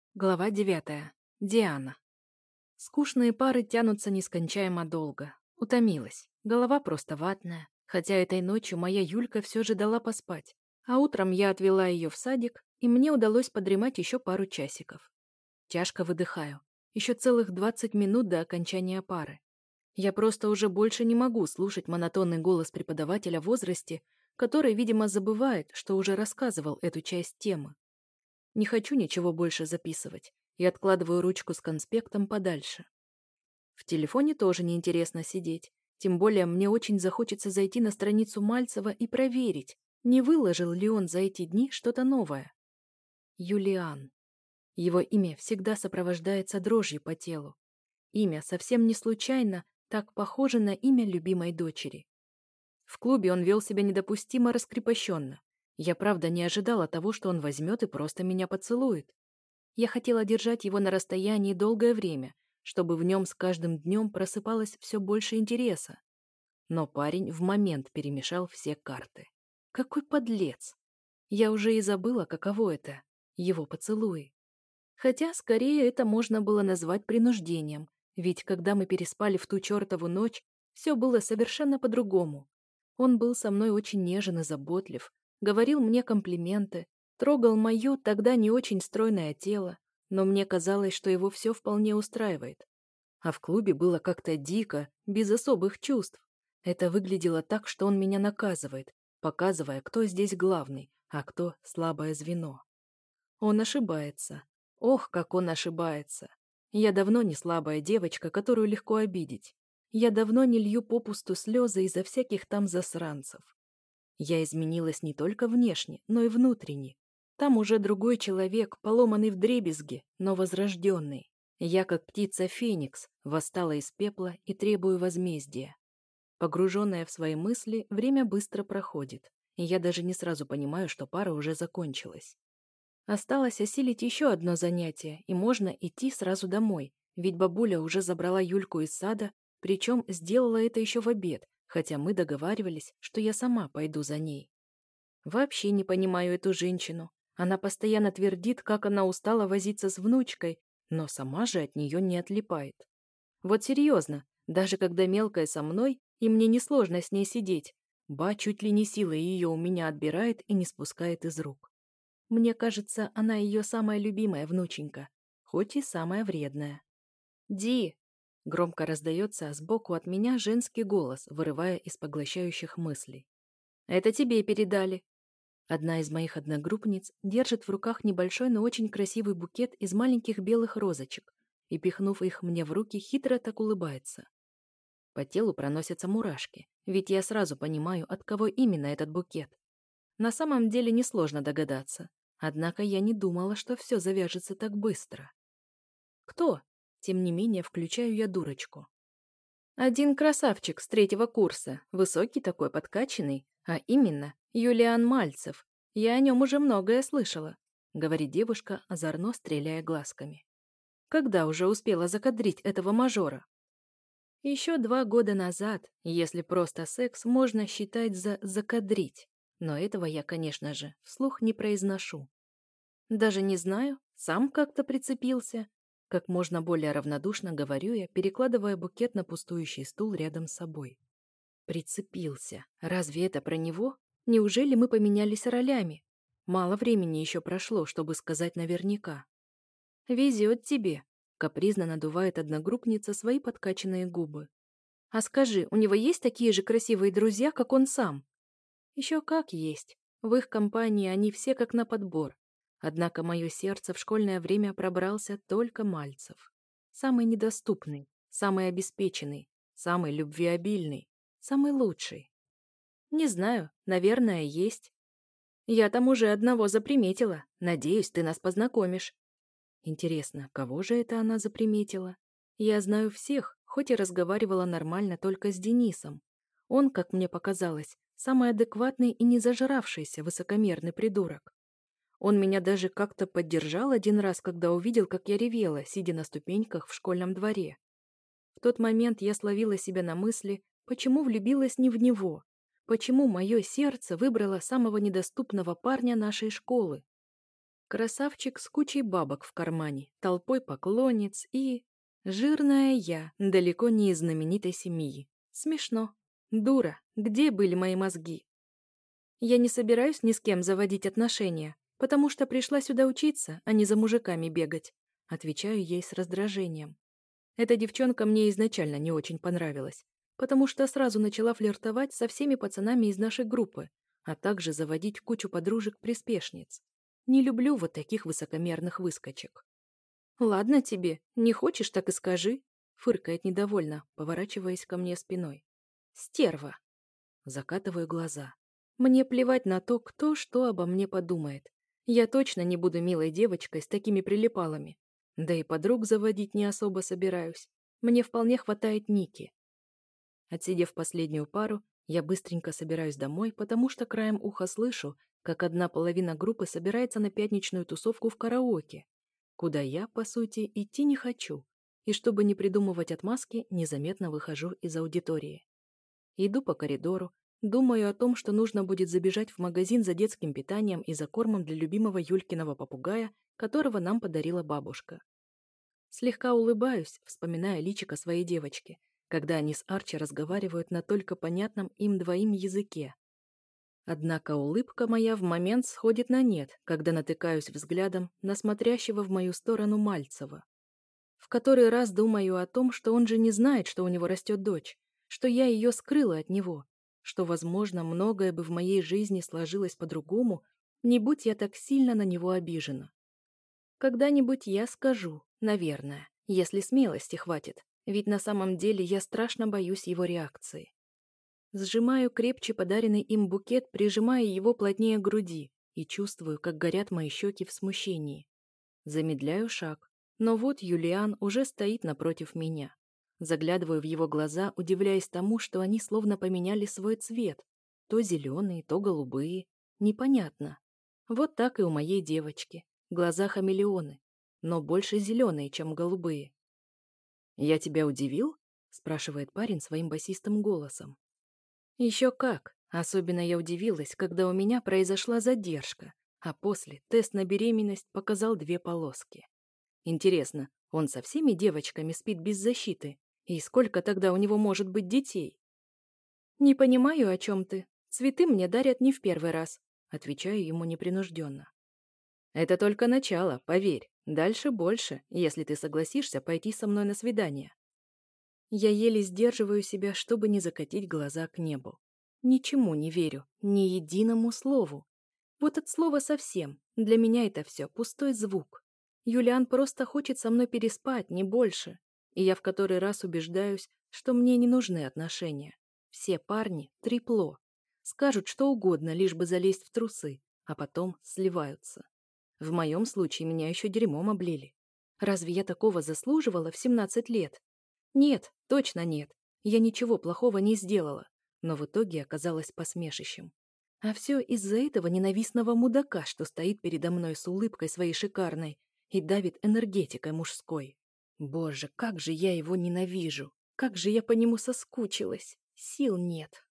Глава 9. Диана. Скучные пары тянутся нескончаемо долго. Утомилась. Голова просто ватная. Хотя этой ночью моя Юлька все же дала поспать. А утром я отвела ее в садик, и мне удалось подремать еще пару часиков. Тяжко выдыхаю. Еще целых 20 минут до окончания пары. Я просто уже больше не могу слушать монотонный голос преподавателя в возрасте, который, видимо, забывает, что уже рассказывал эту часть темы. Не хочу ничего больше записывать и откладываю ручку с конспектом подальше. В телефоне тоже неинтересно сидеть, тем более мне очень захочется зайти на страницу Мальцева и проверить, не выложил ли он за эти дни что-то новое. Юлиан. Его имя всегда сопровождается дрожью по телу. Имя совсем не случайно так похоже на имя любимой дочери. В клубе он вел себя недопустимо раскрепощенно. Я правда не ожидала того, что он возьмет и просто меня поцелует. Я хотела держать его на расстоянии долгое время, чтобы в нем с каждым днем просыпалось все больше интереса. Но парень в момент перемешал все карты. Какой подлец! Я уже и забыла, каково это — его поцелуи. Хотя, скорее, это можно было назвать принуждением, ведь когда мы переспали в ту чертову ночь, все было совершенно по-другому. Он был со мной очень нежен и заботлив, говорил мне комплименты, трогал мое тогда не очень стройное тело, но мне казалось, что его все вполне устраивает. А в клубе было как-то дико, без особых чувств. Это выглядело так, что он меня наказывает, показывая, кто здесь главный, а кто слабое звено. Он ошибается. Ох, как он ошибается. Я давно не слабая девочка, которую легко обидеть. Я давно не лью попусту слезы из-за всяких там засранцев. Я изменилась не только внешне, но и внутренне. Там уже другой человек, поломанный вдребезги, но возрожденный. Я, как птица Феникс, восстала из пепла и требую возмездия. Погруженная в свои мысли, время быстро проходит, и я даже не сразу понимаю, что пара уже закончилась. Осталось осилить еще одно занятие, и можно идти сразу домой, ведь бабуля уже забрала Юльку из сада, причем сделала это еще в обед, хотя мы договаривались, что я сама пойду за ней. Вообще не понимаю эту женщину. Она постоянно твердит, как она устала возиться с внучкой, но сама же от нее не отлипает. Вот серьезно, даже когда мелкая со мной, и мне несложно с ней сидеть, ба чуть ли не силой ее у меня отбирает и не спускает из рук. Мне кажется, она ее самая любимая внученька, хоть и самая вредная. «Ди!» — громко раздается сбоку от меня женский голос, вырывая из поглощающих мыслей. «Это тебе передали». Одна из моих одногруппниц держит в руках небольшой, но очень красивый букет из маленьких белых розочек и, пихнув их мне в руки, хитро так улыбается. По телу проносятся мурашки, ведь я сразу понимаю, от кого именно этот букет. На самом деле несложно догадаться. Однако я не думала, что все завяжется так быстро. Кто? Тем не менее, включаю я дурочку. Один красавчик с 3-го курса, высокий такой, подкачанный, а именно Юлиан Мальцев. Я о нем уже многое слышала, говорит девушка, озорно стреляя глазками. Когда уже успела закадрить этого мажора? Еще 2 года назад, если просто секс можно считать за закадрить. Но этого я, конечно же, вслух не произношу. Даже не знаю, сам как-то прицепился. Как можно более равнодушно говорю я, перекладывая букет на пустующий стул рядом с собой. Прицепился. Разве это про него? Неужели мы поменялись ролями? Мало времени еще прошло, чтобы сказать наверняка. «Везет тебе», — капризно надувает одногруппница свои подкачанные губы. «А скажи, у него есть такие же красивые друзья, как он сам?» Еще как есть. В их компании они все как на подбор. Однако мое сердце в школьное время пробрался только Мальцев. Самый недоступный, самый обеспеченный, самый любвеобильный, самый лучший. Не знаю, наверное, есть. Я там уже одного заприметила. Надеюсь, ты нас познакомишь. Интересно, кого же это она заприметила? Я знаю всех, хоть и разговаривала нормально только с Денисом. Он, как мне показалось, самый адекватный и не зажравшийся высокомерный придурок. Он меня даже как-то поддержал один раз, когда увидел, как я ревела, сидя на ступеньках в школьном дворе. В тот момент я словила себя на мысли, почему влюбилась не в него, почему мое сердце выбрало самого недоступного парня нашей школы. Красавчик с кучей бабок в кармане, толпой поклонниц и... Жирная я, далеко не из знаменитой семьи. Смешно. Дура, где были мои мозги? Я не собираюсь ни с кем заводить отношения, потому что пришла сюда учиться, а не за мужиками бегать. Отвечаю ей с раздражением. Эта девчонка мне изначально не очень понравилась, потому что сразу начала флиртовать со всеми пацанами из нашей группы, а также заводить кучу подружек-приспешниц. Не люблю вот таких высокомерных выскочек. «Ладно тебе, не хочешь, так и скажи», — фыркает недовольно, поворачиваясь ко мне спиной. «Стерва!» Закатываю глаза. Мне плевать на то, кто что обо мне подумает. Я точно не буду милой девочкой с такими прилипалами. Да и подруг заводить не особо собираюсь. Мне вполне хватает Ники. Отсидев последнюю пару, я быстренько собираюсь домой, потому что краем уха слышу, как одна половина группы собирается на пятничную тусовку в караоке, куда я, по сути, идти не хочу, и чтобы не придумывать отмазки, незаметно выхожу из аудитории. Иду по коридору, думаю о том, что нужно будет забежать в магазин за детским питанием и за кормом для любимого Юлькиного попугая, которого нам подарила бабушка. Слегка улыбаюсь, вспоминая личико своей девочки, когда они с Арчи разговаривают на только понятном им двоим языке. Однако улыбка моя в момент сходит на нет, когда натыкаюсь взглядом на смотрящего в мою сторону Мальцева. В который раз думаю о том, что он же не знает, что у него растет дочь, что я ее скрыла от него, что, возможно, многое бы в моей жизни сложилось по-другому, не будь я так сильно на него обижена. Когда-нибудь я скажу, наверное, если смелости хватит, ведь на самом деле я страшно боюсь его реакции. Сжимаю крепче подаренный им букет, прижимая его плотнее к груди и чувствую, как горят мои щеки в смущении. Замедляю шаг, но вот Юлиан уже стоит напротив меня. Заглядываю в его глаза, удивляясь тому, что они словно поменяли свой цвет. То зеленые, то голубые. Непонятно. Вот так и у моей девочки. Глаза хамелеоны, но больше зеленые, чем голубые. «Я тебя удивил?» — спрашивает парень своим басистым голосом. Еще как. Особенно я удивилась, когда у меня произошла задержка, а после тест на беременность показал 2 полоски. Интересно, он со всеми девочками спит без защиты? И сколько тогда у него может быть детей? «Не понимаю, о чем ты. Цветы мне дарят не в первый раз», — отвечаю ему непринужденно. «Это только начало, поверь. Дальше больше, если ты согласишься пойти со мной на свидание». Я еле сдерживаю себя, чтобы не закатить глаза к небу. Ничему не верю, ни единому слову. Вот от слова совсем. Для меня это все пустой звук. Юлиан просто хочет со мной переспать, не больше. И я в который раз убеждаюсь, что мне не нужны отношения. Все парни — трепло. Скажут что угодно, лишь бы залезть в трусы, а потом сливаются. В моем случае меня еще дерьмом облили. Разве я такого заслуживала в 17 лет? Нет, точно нет. Я ничего плохого не сделала, но в итоге оказалась посмешищем. А все из-за этого ненавистного мудака, что стоит передо мной с улыбкой своей шикарной и давит энергетикой мужской. Боже, как же я его ненавижу! Как же я по нему соскучилась! Сил нет.